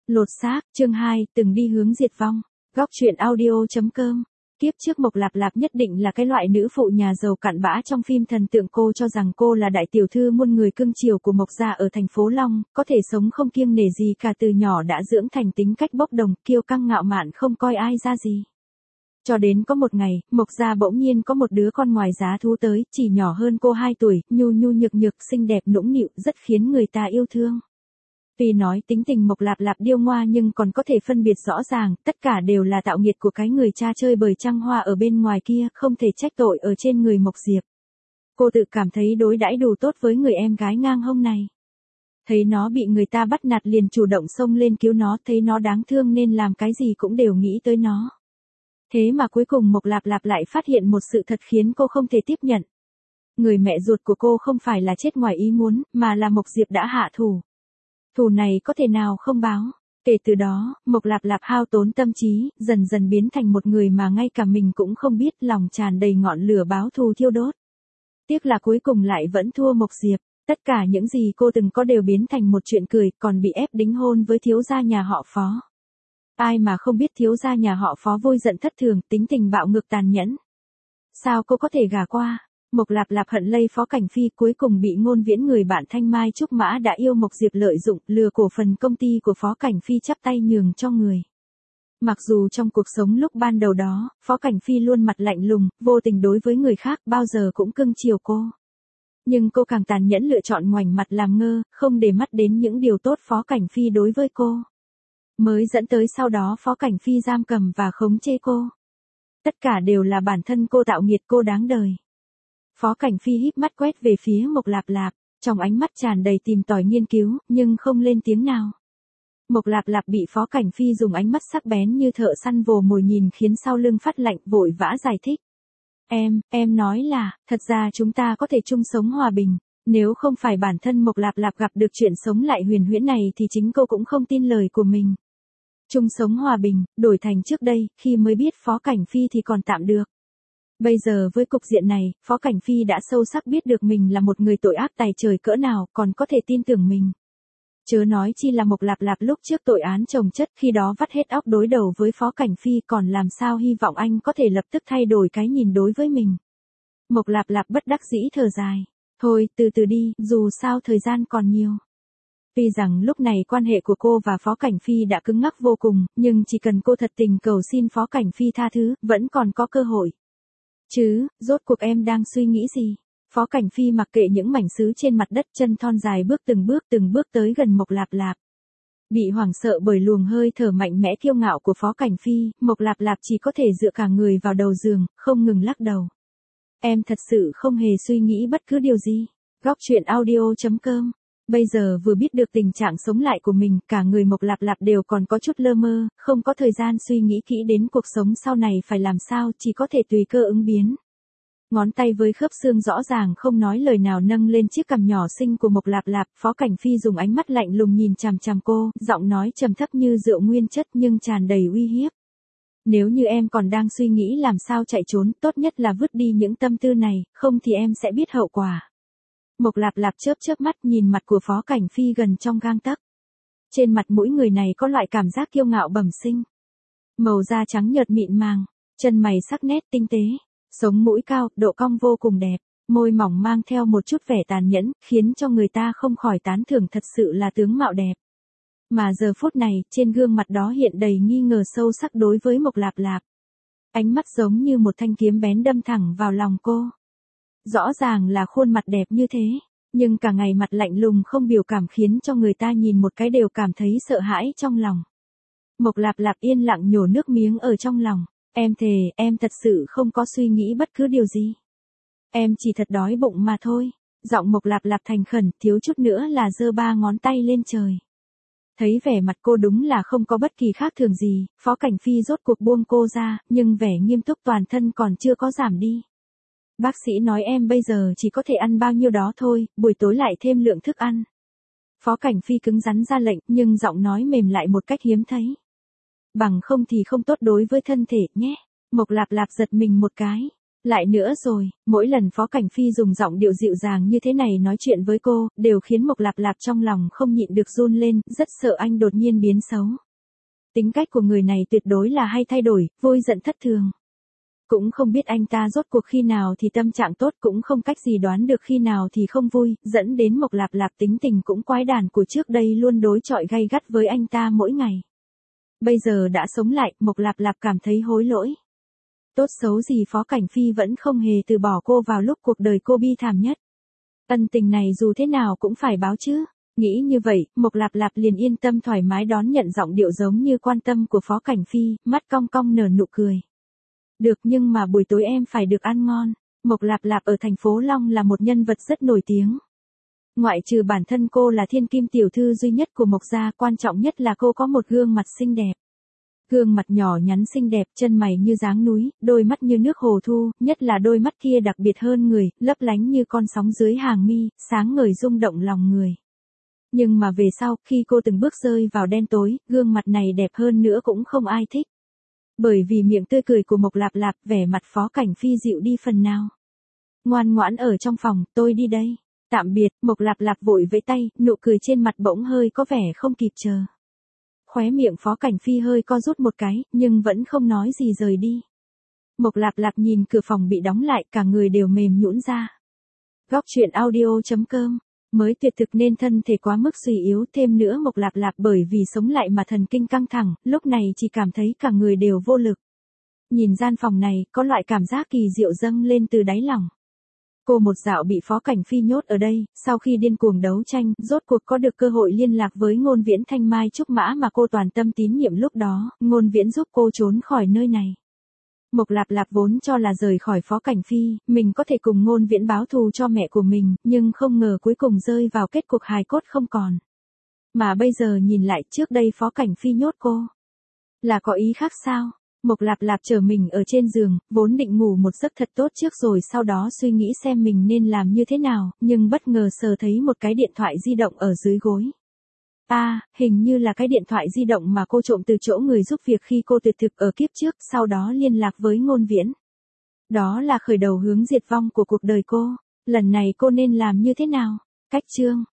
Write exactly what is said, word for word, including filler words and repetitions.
Lột xác, chương hai, từng đi hướng diệt vong. Góc truyện audio.com. Kiếp trước Mộc Lạp Lạp nhất định là cái loại nữ phụ nhà giàu cặn bã trong phim thần tượng, cô cho rằng cô là đại tiểu thư muôn người cưng chiều của Mộc gia ở thành phố Long, có thể sống không kiêng nể gì cả, từ nhỏ đã dưỡng thành tính cách bốc đồng, kiêu căng ngạo mạn không coi ai ra gì. Cho đến có một ngày, Mộc gia bỗng nhiên có một đứa con ngoài giá thú tới, chỉ nhỏ hơn cô hai tuổi, nhu nhu nhược nhược, xinh đẹp nũng nịu, rất khiến người ta yêu thương. Vì nói tính tình Mộc Lạp Lạp điêu ngoa nhưng còn có thể phân biệt rõ ràng, tất cả đều là tạo nghiệt của cái người cha chơi bời trăng hoa ở bên ngoài kia, không thể trách tội ở trên người Mộc Diệp. Cô tự cảm thấy đối đãi đủ tốt với người em gái ngang hông này. Thấy nó bị người ta bắt nạt liền chủ động xông lên cứu nó, thấy nó đáng thương nên làm cái gì cũng đều nghĩ tới nó. Thế mà cuối cùng Mộc Lạp Lạp lại phát hiện một sự thật khiến cô không thể tiếp nhận. Người mẹ ruột của cô không phải là chết ngoài ý muốn, mà là Mộc Diệp đã hạ thủ. Thù này có thể nào không báo. Kể từ đó, Mộc Lạp Lạp hao tốn tâm trí, dần dần biến thành một người mà ngay cả mình cũng không biết, lòng tràn đầy ngọn lửa báo thù thiêu đốt. Tiếc là cuối cùng lại vẫn thua Mộc Diệp. Tất cả những gì cô từng có đều biến thành một chuyện cười, còn bị ép đính hôn với thiếu gia nhà họ Phó. Ai mà không biết thiếu gia nhà họ Phó vui giận thất thường, tính tình bạo ngược tàn nhẫn. Sao cô có thể gả qua? Mộc Lạp Lạp hận lây Phó Cảnh Phi, cuối cùng bị Ngôn Viễn người bạn Thanh Mai Trúc Mã đã yêu Mộc Diệp lợi dụng, lừa cổ phần công ty của Phó Cảnh Phi chắp tay nhường cho người. Mặc dù trong cuộc sống lúc ban đầu đó, Phó Cảnh Phi luôn mặt lạnh lùng, vô tình đối với người khác, bao giờ cũng cưng chiều cô. Nhưng cô càng tàn nhẫn lựa chọn ngoảnh mặt làm ngơ, không để mắt đến những điều tốt Phó Cảnh Phi đối với cô. Mới dẫn tới sau đó Phó Cảnh Phi giam cầm và khống chế cô. Tất cả đều là bản thân cô tạo nghiệt, cô đáng đời. Phó Cảnh Phi híp mắt quét về phía Mộc Lạp Lạp, trong ánh mắt tràn đầy tìm tòi nghiên cứu, nhưng không lên tiếng nào. Mộc Lạp Lạp bị Phó Cảnh Phi dùng ánh mắt sắc bén như thợ săn vồ mồi nhìn khiến sau lưng phát lạnh, vội vã giải thích. Em, em nói là, thật ra chúng ta có thể chung sống hòa bình, nếu không phải bản thân Mộc Lạp Lạp gặp được chuyện sống lại huyền huyễn này thì chính cô cũng không tin lời của mình. Chung sống hòa bình, đổi thành trước đây, khi mới biết Phó Cảnh Phi thì còn tạm được. Bây giờ với cục diện này, Phó Cảnh Phi đã sâu sắc biết được mình là một người tội ác tày trời cỡ nào, còn có thể tin tưởng mình. Chớ nói chi là Mộc Lạp Lạp lúc trước tội án chồng chất, khi đó vắt hết óc đối đầu với Phó Cảnh Phi, còn làm sao hy vọng anh có thể lập tức thay đổi cái nhìn đối với mình. Mộc Lạp Lạp bất đắc dĩ thở dài. Thôi, từ từ đi, dù sao thời gian còn nhiều. Tuy rằng lúc này quan hệ của cô và Phó Cảnh Phi đã cứng ngắc vô cùng, nhưng chỉ cần cô thật tình cầu xin Phó Cảnh Phi tha thứ, vẫn còn có cơ hội. Chứ, rốt cuộc em đang suy nghĩ gì? Phó Cảnh Phi mặc kệ những mảnh sứ trên mặt đất, chân thon dài bước từng bước từng bước tới gần Mộc Lạp Lạp. Bị hoảng sợ bởi luồng hơi thở mạnh mẽ kiêu ngạo của Phó Cảnh Phi, Mộc Lạp Lạp chỉ có thể dựa cả người vào đầu giường, không ngừng lắc đầu. Em thật sự không hề suy nghĩ bất cứ điều gì. Góc truyện audio.com. Bây giờ vừa biết được tình trạng sống lại của mình, cả người Mộc Lạp Lạp đều còn có chút lơ mơ, không có thời gian suy nghĩ kỹ đến cuộc sống sau này phải làm sao, chỉ có thể tùy cơ ứng biến. Ngón tay với khớp xương rõ ràng không nói lời nào nâng lên chiếc cằm nhỏ xinh của Mộc Lạp Lạp, Phó Cảnh Phi dùng ánh mắt lạnh lùng nhìn chằm chằm cô, giọng nói trầm thấp như rượu nguyên chất nhưng tràn đầy uy hiếp. Nếu như em còn đang suy nghĩ làm sao chạy trốn, tốt nhất là vứt đi những tâm tư này, không thì em sẽ biết hậu quả. Mộc Lạp Lạp chớp chớp mắt nhìn mặt của Phó Cảnh Phi gần trong gang tấc. Trên mặt mũi người này có loại cảm giác kiêu ngạo bẩm sinh. Màu da trắng nhợt mịn màng, chân mày sắc nét tinh tế, sống mũi cao, độ cong vô cùng đẹp, môi mỏng mang theo một chút vẻ tàn nhẫn, khiến cho người ta không khỏi tán thưởng, thật sự là tướng mạo đẹp. Mà giờ phút này, trên gương mặt đó hiện đầy nghi ngờ sâu sắc đối với Mộc Lạp Lạp. Ánh mắt giống như một thanh kiếm bén đâm thẳng vào lòng cô. Rõ ràng là khuôn mặt đẹp như thế, nhưng cả ngày mặt lạnh lùng không biểu cảm khiến cho người ta nhìn một cái đều cảm thấy sợ hãi trong lòng. Mộc Lạp Lạp yên lặng nhổ nước miếng ở trong lòng. Em thề, em thật sự không có suy nghĩ bất cứ điều gì. Em chỉ thật đói bụng mà thôi. Giọng Mộc Lạp Lạp thành khẩn, thiếu chút nữa là giơ ba ngón tay lên trời. Thấy vẻ mặt cô đúng là không có bất kỳ khác thường gì, Phó Cảnh Phi rốt cuộc buông cô ra, nhưng vẻ nghiêm túc toàn thân còn chưa có giảm đi. Bác sĩ nói em bây giờ chỉ có thể ăn bao nhiêu đó thôi, buổi tối lại thêm lượng thức ăn. Phó Cảnh Phi cứng rắn ra lệnh, nhưng giọng nói mềm lại một cách hiếm thấy. Bằng không thì không tốt đối với thân thể nhé. Mộc Lạp Lạp giật mình một cái. Lại nữa rồi, mỗi lần Phó Cảnh Phi dùng giọng điệu dịu dàng như thế này nói chuyện với cô, đều khiến Mộc Lạp Lạp trong lòng không nhịn được run lên, rất sợ anh đột nhiên biến xấu. Tính cách của người này tuyệt đối là hay thay đổi, vui giận thất thường. Cũng không biết anh ta rốt cuộc khi nào thì tâm trạng tốt, cũng không cách gì đoán được khi nào thì không vui, dẫn đến Mộc Lạp Lạp tính tình cũng quái đản của trước đây luôn đối chọi gay gắt với anh ta mỗi ngày. Bây giờ đã sống lại, Mộc Lạp Lạp cảm thấy hối lỗi. Tốt xấu gì Phó Cảnh Phi vẫn không hề từ bỏ cô vào lúc cuộc đời cô bi thảm nhất. Ân tình này dù thế nào cũng phải báo chứ. Nghĩ như vậy, Mộc Lạp Lạp liền yên tâm thoải mái đón nhận giọng điệu giống như quan tâm của Phó Cảnh Phi, mắt cong cong nở nụ cười. Được, nhưng mà buổi tối em phải được ăn ngon. Mộc Lạp Lạp ở thành phố Long là một nhân vật rất nổi tiếng. Ngoại trừ bản thân cô là thiên kim tiểu thư duy nhất của Mộc gia, quan trọng nhất là cô có một gương mặt xinh đẹp. Gương mặt nhỏ nhắn xinh đẹp, chân mày như dáng núi, đôi mắt như nước hồ thu, nhất là đôi mắt kia đặc biệt hơn người, lấp lánh như con sóng dưới hàng mi, sáng ngời rung động lòng người. Nhưng mà về sau, khi cô từng bước rơi vào đen tối, gương mặt này đẹp hơn nữa cũng không ai thích. Bởi vì miệng tươi cười của Mộc Lạp Lạp, vẻ mặt Phó Cảnh Phi dịu đi phần nào. Ngoan ngoãn ở trong phòng, tôi đi đây. Tạm biệt, Mộc Lạp Lạp vội vẫy tay, nụ cười trên mặt bỗng hơi có vẻ không kịp chờ. Khóe miệng Phó Cảnh Phi hơi co rút một cái, nhưng vẫn không nói gì rời đi. Mộc Lạp Lạp nhìn cửa phòng bị đóng lại, cả người đều mềm nhũn ra. Góc truyện audio chấm com. Mới tuyệt thực nên thân thể quá mức suy yếu, thêm nữa Mộc Lạp Lạp bởi vì sống lại mà thần kinh căng thẳng, lúc này chỉ cảm thấy cả người đều vô lực. Nhìn gian phòng này, có loại cảm giác kỳ diệu dâng lên từ đáy lòng. Cô một dạo bị Phó Cảnh Phi nhốt ở đây, sau khi điên cuồng đấu tranh, rốt cuộc có được cơ hội liên lạc với Ngôn Viễn Thanh Mai Trúc Mã mà cô toàn tâm tín nhiệm lúc đó, Ngôn Viễn giúp cô trốn khỏi nơi này. Mộc Lạp Lạp vốn cho là rời khỏi Phó Cảnh Phi, mình có thể cùng Ngôn Viễn báo thù cho mẹ của mình, nhưng không ngờ cuối cùng rơi vào kết cục hài cốt không còn. Mà bây giờ nhìn lại, trước đây Phó Cảnh Phi nhốt cô, là có ý khác sao? Mộc Lạp Lạp chờ mình ở trên giường, vốn định ngủ một giấc thật tốt trước rồi sau đó suy nghĩ xem mình nên làm như thế nào, nhưng bất ngờ sờ thấy một cái điện thoại di động ở dưới gối. À, hình như là cái điện thoại di động mà cô trộm từ chỗ người giúp việc khi cô tuyệt thực ở kiếp trước, sau đó liên lạc với Ngôn Viễn. Đó là khởi đầu hướng diệt vong của cuộc đời cô. Lần này cô nên làm như thế nào? Cách chương